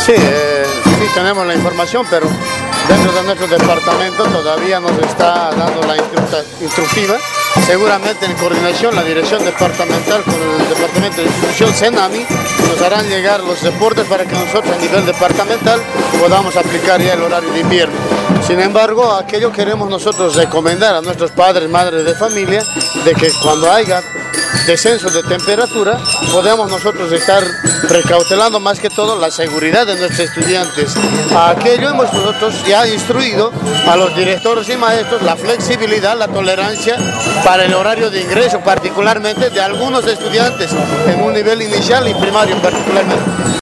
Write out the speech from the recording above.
Sí, tenemos la información, pero dentro de nuestro departamento todavía nos está dando la instructiva. Seguramente en coordinación la dirección departamental con el departamento de institución Senami nos harán llegar los reportes para que nosotros a nivel departamental podamos aplicar ya el horario de invierno. Sin embargo, aquello queremos nosotros recomendar a nuestros padres, madres de familia, de que cuando haya descenso de temperatura, podemos nosotros estar precautelando más que todo la seguridad de nuestros estudiantes. A aquello hemos nosotros ya instruido a los directores y maestros la flexibilidad, la tolerancia para el horario de ingreso, particularmente de algunos estudiantes en un nivel inicial y primario particularmente.